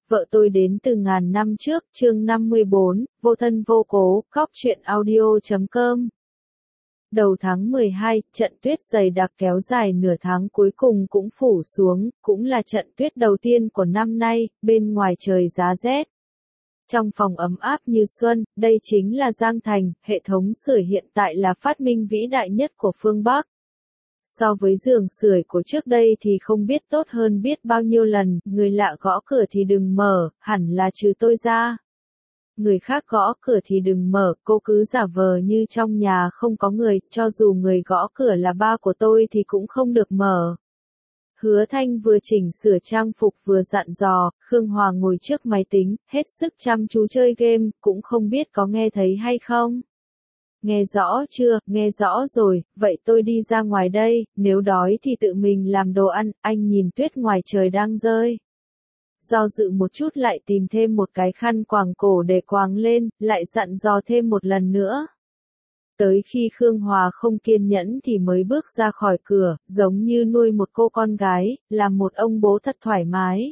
Vợ tôi đến từ ngàn năm trước, chương 54, vô thân vô cố, cóc truyện audio.com. Đầu tháng 12, trận tuyết dày đặc kéo dài nửa tháng cuối cùng cũng phủ xuống, cũng là trận tuyết đầu tiên của năm nay, bên ngoài trời giá rét. Trong phòng ấm áp như xuân, đây chính là Giang Thành, hệ thống sưởi hiện tại là phát minh vĩ đại nhất của phương Bắc. So với giường sưởi của trước đây thì không biết tốt hơn biết bao nhiêu lần, người lạ gõ cửa thì đừng mở, hẳn là trừ tôi ra. Người khác gõ cửa thì đừng mở, cô cứ giả vờ như trong nhà không có người, cho dù người gõ cửa là ba của tôi thì cũng không được mở. Hứa Thanh vừa chỉnh sửa trang phục vừa dặn dò, Khương Hòa ngồi trước máy tính, hết sức chăm chú chơi game, cũng không biết có nghe thấy hay không. Nghe rõ chưa, nghe rõ rồi, vậy tôi đi ra ngoài đây, nếu đói thì tự mình làm đồ ăn, anh nhìn tuyết ngoài trời đang rơi. Do dự một chút lại tìm thêm một cái khăn quàng cổ để quàng lên, lại dặn dò thêm một lần nữa. Tới khi Khương Hòa không kiên nhẫn thì mới bước ra khỏi cửa, giống như nuôi một cô con gái, làm một ông bố thật thoải mái.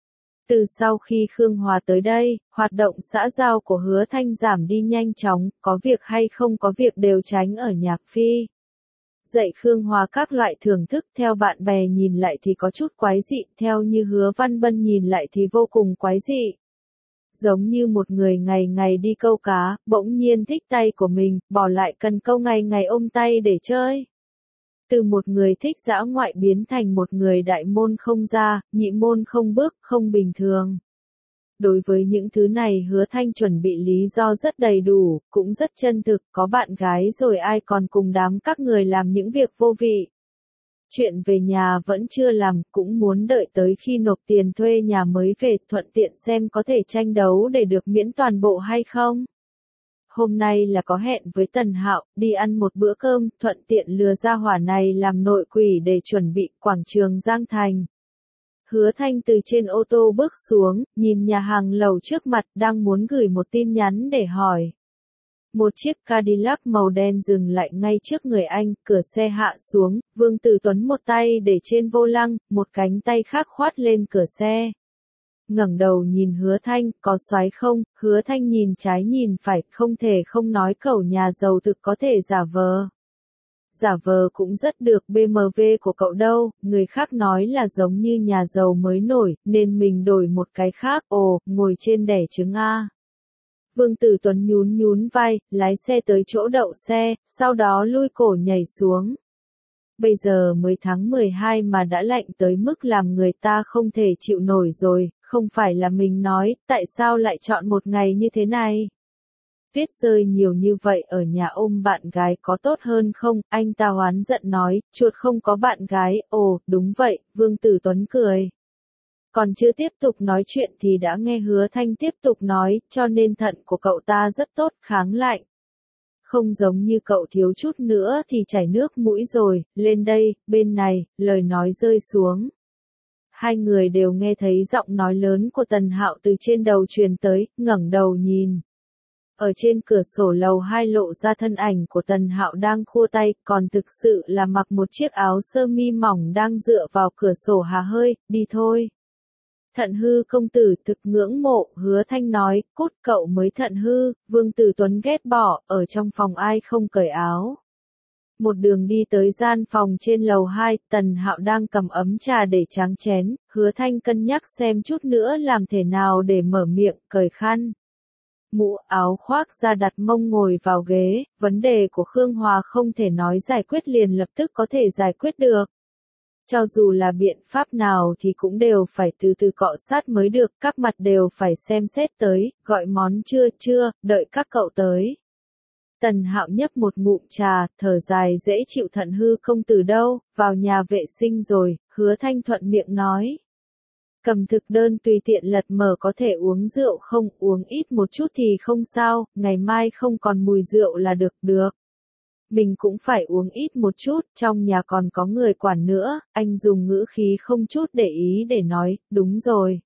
Từ sau khi Khương Hòa tới đây, hoạt động xã giao của Hứa Thanh giảm đi nhanh chóng, có việc hay không có việc đều tránh ở nhạc phi. Dạy Khương Hòa các loại thưởng thức theo bạn bè nhìn lại thì có chút quái dị, theo như Hứa Văn Bân nhìn lại thì vô cùng quái dị. Giống như một người ngày ngày đi câu cá, bỗng nhiên thích tay của mình, bỏ lại cần câu ngày ngày ôm tay để chơi. Từ một người thích dã ngoại biến thành một người đại môn không ra, nhị môn không bước, không bình thường. Đối với những thứ này Hứa Thanh chuẩn bị lý do rất đầy đủ, cũng rất chân thực, có bạn gái rồi ai còn cùng đám các người làm những việc vô vị. Chuyện về nhà vẫn chưa làm, cũng muốn đợi tới khi nộp tiền thuê nhà mới về, thuận tiện xem có thể tranh đấu để được miễn toàn bộ hay không. Hôm nay là có hẹn với Tần Hạo, đi ăn một bữa cơm, thuận tiện lừa ra hỏa này làm nội quỷ để chuẩn bị quảng trường Giang Thành. Hứa Thanh từ trên ô tô bước xuống, nhìn nhà hàng lầu trước mặt đang muốn gửi một tin nhắn để hỏi. Một chiếc Cadillac màu đen dừng lại ngay trước người anh, cửa xe hạ xuống, Vương Tử Tuấn một tay để trên vô lăng, một cánh tay khác khoát lên cửa xe. Ngẩng đầu nhìn Hứa Thanh, có xoái không? Hứa Thanh nhìn trái nhìn phải, không thể không nói cẩu nhà giàu thực có thể giả vờ. Giả vờ cũng rất được, BMW của cậu đâu, người khác nói là giống như nhà giàu mới nổi, nên mình đổi một cái khác, ồ, ngồi trên đẻ trứng A. Vương Tử Tuấn nhún nhún vai, lái xe tới chỗ đậu xe, sau đó lui cổ nhảy xuống. Bây giờ mới tháng 12 mà đã lạnh tới mức làm người ta không thể chịu nổi rồi, không phải là mình nói, tại sao lại chọn một ngày như thế này? Tuyết rơi nhiều như vậy ở nhà ôm bạn gái có tốt hơn không? Anh ta oán giận nói, chuột không có bạn gái, ồ, đúng vậy, Vương Tử Tuấn cười. Còn chưa tiếp tục nói chuyện thì đã nghe Hứa Thanh tiếp tục nói, cho nên thận của cậu ta rất tốt, kháng lạnh. Không giống như cậu thiếu chút nữa thì chảy nước mũi rồi, lên đây, bên này, lời nói rơi xuống. Hai người đều nghe thấy giọng nói lớn của Tần Hạo từ trên đầu truyền tới, ngẩng đầu nhìn. Ở trên cửa sổ lầu 2 lộ ra thân ảnh của Tần Hạo đang khua tay, còn thực sự là mặc một chiếc áo sơ mi mỏng đang dựa vào cửa sổ hà hơi, đi thôi. Thận hư công tử thực ngưỡng mộ, Hứa Thanh nói, cút cậu mới thận hư, Vương Tử Tuấn ghét bỏ, ở trong phòng ai không cởi áo. Một đường đi tới gian phòng trên lầu 2, Tần Hạo đang cầm ấm trà để tráng chén, Hứa Thanh cân nhắc xem chút nữa làm thế nào để mở miệng, cởi khăn. Mũ áo khoác ra đặt mông ngồi vào ghế, vấn đề của Khương Hòa không thể nói giải quyết liền lập tức có thể giải quyết được. Cho dù là biện pháp nào thì cũng đều phải từ từ cọ sát mới được, các mặt đều phải xem xét tới, gọi món chưa, đợi các cậu tới. Tần Hạo nhấp một ngụm trà, thở dài dễ chịu thận hư không từ đâu, vào nhà vệ sinh rồi, Hứa Thanh thuận miệng nói. Cầm thực đơn tùy tiện lật mở có thể uống rượu không, uống ít một chút thì không sao, ngày mai không còn mùi rượu là được. Mình cũng phải uống ít một chút, trong nhà còn có người quản nữa, anh dùng ngữ khí không chút để ý để nói, đúng rồi.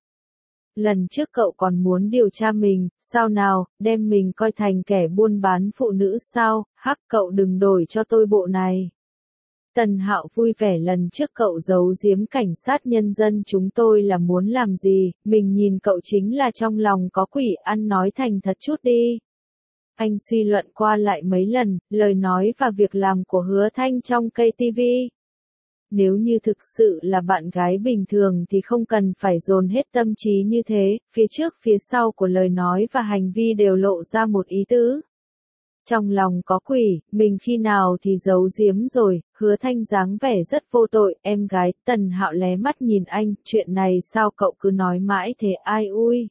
Lần trước cậu còn muốn điều tra mình, sao nào, đem mình coi thành kẻ buôn bán phụ nữ sao, hắc cậu đừng đổi cho tôi bộ này. Tần Hạo vui vẻ lần trước cậu giấu giếm cảnh sát nhân dân chúng tôi là muốn làm gì, mình nhìn cậu chính là trong lòng có quỷ, ăn nói thành thật chút đi. Anh suy luận qua lại mấy lần, lời nói và việc làm của Hứa Thanh trong cây TV. Nếu như thực sự là bạn gái bình thường thì không cần phải dồn hết tâm trí như thế, phía trước phía sau của lời nói và hành vi đều lộ ra một ý tứ. Trong lòng có quỷ, mình khi nào thì giấu giếm rồi, Hứa Thanh dáng vẻ rất vô tội, em gái, Tần Hạo lé mắt nhìn anh, chuyện này sao cậu cứ nói mãi thế ai ui.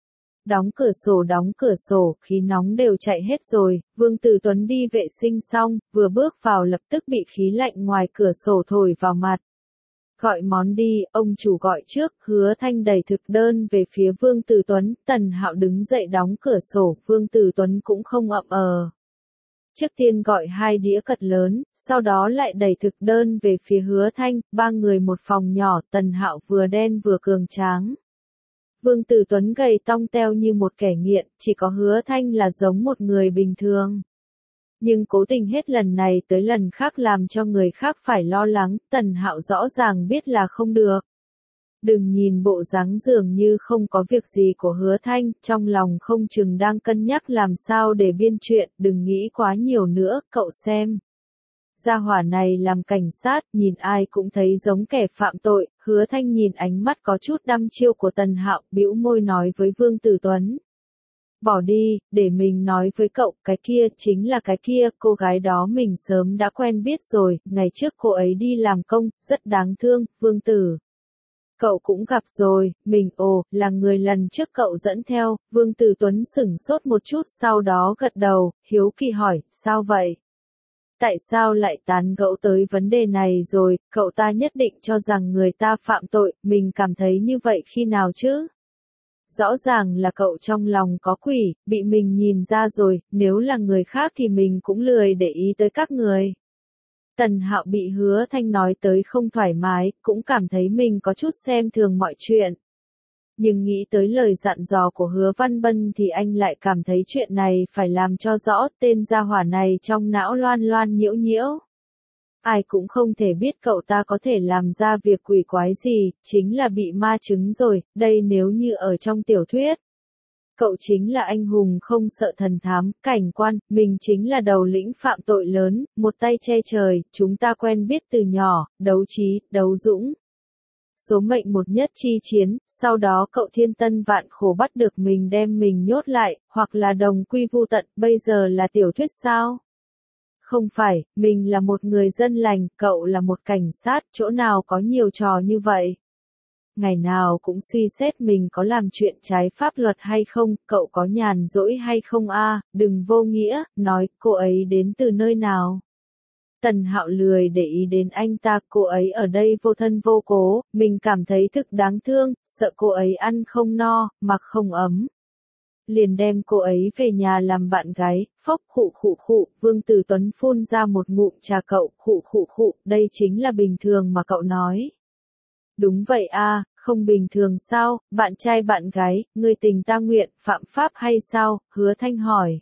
Đóng cửa sổ, khí nóng đều chạy hết rồi, Vương Tử Tuấn đi vệ sinh xong, vừa bước vào lập tức bị khí lạnh ngoài cửa sổ thổi vào mặt. Gọi món đi, ông chủ gọi trước, Hứa Thanh đẩy thực đơn về phía Vương Tử Tuấn, Tần Hạo đứng dậy đóng cửa sổ, Vương Tử Tuấn cũng không ậm ờ. Trước tiên gọi 2 đĩa cật lớn, sau đó lại đẩy thực đơn về phía Hứa Thanh, 3 người một phòng nhỏ, Tần Hạo vừa đen vừa cường tráng. Vương Tử Tuấn gầy tong teo như một kẻ nghiện, chỉ có Hứa Thanh là giống một người bình thường. Nhưng cố tình hết lần này tới lần khác làm cho người khác phải lo lắng, Tần Hạo rõ ràng biết là không được. Đừng nhìn bộ dáng dường như không có việc gì của Hứa Thanh, trong lòng không chừng đang cân nhắc làm sao để biên chuyện, đừng nghĩ quá nhiều nữa, cậu xem. Gia hỏa này làm cảnh sát, nhìn ai cũng thấy giống kẻ phạm tội, Hứa Thanh nhìn ánh mắt có chút đăm chiêu của Tần Hạo, bĩu môi nói với Vương Tử Tuấn. Bỏ đi, để mình nói với cậu, cái kia chính là cái kia, cô gái đó mình sớm đã quen biết rồi, ngày trước cô ấy đi làm công, rất đáng thương, Vương Tử. Cậu cũng gặp rồi, mình là người lần trước cậu dẫn theo, Vương Tử Tuấn sửng sốt một chút sau đó gật đầu, hiếu kỳ hỏi, sao vậy? Tại sao lại tán gẫu tới vấn đề này rồi, cậu ta nhất định cho rằng người ta phạm tội, mình cảm thấy như vậy khi nào chứ? Rõ ràng là cậu trong lòng có quỷ, bị mình nhìn ra rồi, nếu là người khác thì mình cũng lười để ý tới các người. Tần Hạo bị Hứa Thanh nói tới không thoải mái, cũng cảm thấy mình có chút xem thường mọi chuyện. Nhưng nghĩ tới lời dặn dò của Hứa Văn Bân thì anh lại cảm thấy chuyện này phải làm cho rõ, tên gia hỏa này trong não loan loan nhiễu nhiễu. Ai cũng không thể biết cậu ta có thể làm ra việc quỷ quái gì, chính là bị ma chứng rồi, đây nếu như ở trong tiểu thuyết. Cậu chính là anh hùng không sợ thần thám, cảnh quan, mình chính là đầu lĩnh phạm tội lớn, một tay che trời, chúng ta quen biết từ nhỏ, đấu trí, đấu dũng. Số mệnh một nhất chi chiến, sau đó cậu thiên tân vạn khổ bắt được mình đem mình nhốt lại, hoặc là đồng quy vu tận, bây giờ là tiểu thuyết sao? Không phải, mình là một người dân lành, cậu là một cảnh sát, chỗ nào có nhiều trò như vậy? Ngày nào cũng suy xét mình có làm chuyện trái pháp luật hay không, cậu có nhàn rỗi hay không đừng vô nghĩa, nói, cô ấy đến từ nơi nào? Tần Hạo lười để ý đến anh ta, cô ấy ở đây vô thân vô cố, mình cảm thấy thực đáng thương, sợ cô ấy ăn không no, mặc không ấm. Liền đem cô ấy về nhà làm bạn gái, phốc khụ, Vương Tử Tuấn phun ra một ngụm trà cậu, khụ, đây chính là bình thường mà cậu nói. Đúng vậy không bình thường sao, bạn trai bạn gái, người tình ta nguyện, phạm pháp hay sao, Hứa Thanh hỏi.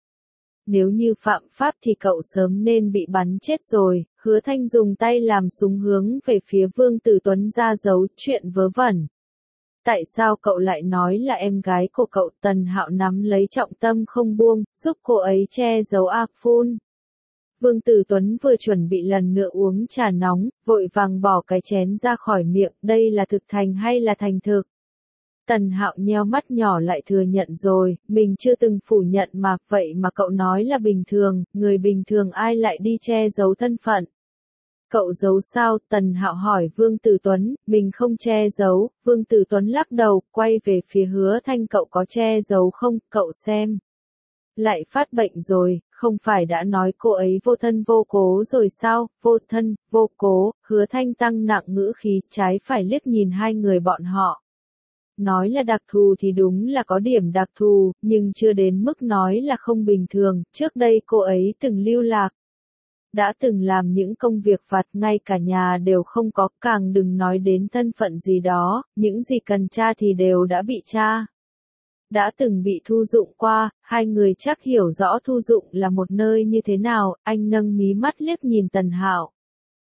Nếu như phạm pháp thì cậu sớm nên bị bắn chết rồi, Hứa Thanh dùng tay làm súng hướng về phía Vương Tử Tuấn ra giấu chuyện vớ vẩn. Tại sao cậu lại nói là em gái của cậu? Tần Hạo nắm lấy trọng tâm không buông, giúp cô ấy che giấu phun. Vương Tử Tuấn vừa chuẩn bị lần nữa uống trà nóng, vội vàng bỏ cái chén ra khỏi miệng, đây là thực thành hay là thành thực? Tần Hạo nheo mắt nhỏ lại thừa nhận rồi, mình chưa từng phủ nhận mà, vậy mà cậu nói là bình thường, người bình thường ai lại đi che giấu thân phận? Cậu giấu sao? Tần Hạo hỏi Vương Tử Tuấn, mình không che giấu, Vương Tử Tuấn lắc đầu, quay về phía Hứa Thanh, cậu có che giấu không, cậu xem. Lại phát bệnh rồi, không phải đã nói cô ấy vô thân vô cố rồi sao, vô thân, vô cố, Hứa Thanh tăng nặng ngữ khí, trái phải liếc nhìn hai người bọn họ. Nói là đặc thù thì đúng là có điểm đặc thù, nhưng chưa đến mức nói là không bình thường, trước đây cô ấy từng lưu lạc. Đã từng làm những công việc vặt ngay cả nhà đều không có, càng đừng nói đến thân phận gì đó, những gì cần tra thì đều đã bị tra. Đã từng bị thu dụng qua, hai người chắc hiểu rõ thu dụng là một nơi như thế nào, anh nâng mí mắt liếc nhìn Tần Hạo.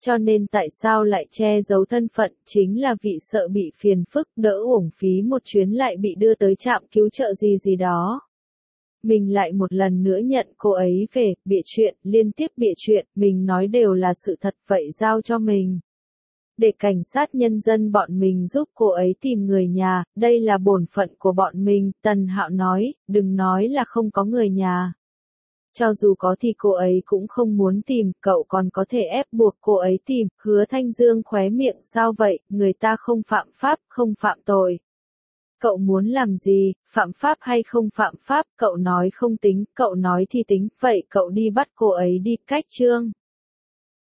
Cho nên tại sao lại che giấu thân phận, chính là vì sợ bị phiền phức, đỡ uổng phí một chuyến lại bị đưa tới trạm cứu trợ gì đó. Mình lại một lần nữa nhận cô ấy về, bịa chuyện, liên tiếp bịa chuyện, mình nói đều là sự thật, vậy giao cho mình. Để cảnh sát nhân dân bọn mình giúp cô ấy tìm người nhà, đây là bổn phận của bọn mình, Tần Hạo nói, đừng nói là không có người nhà. Cho dù có thì cô ấy cũng không muốn tìm, cậu còn có thể ép buộc cô ấy tìm, Hứa Thanh Dương khóe miệng, sao vậy, người ta không phạm pháp, không phạm tội. Cậu muốn làm gì, phạm pháp hay không phạm pháp, cậu nói không tính, cậu nói thì tính, vậy cậu đi bắt cô ấy đi, cách Trương.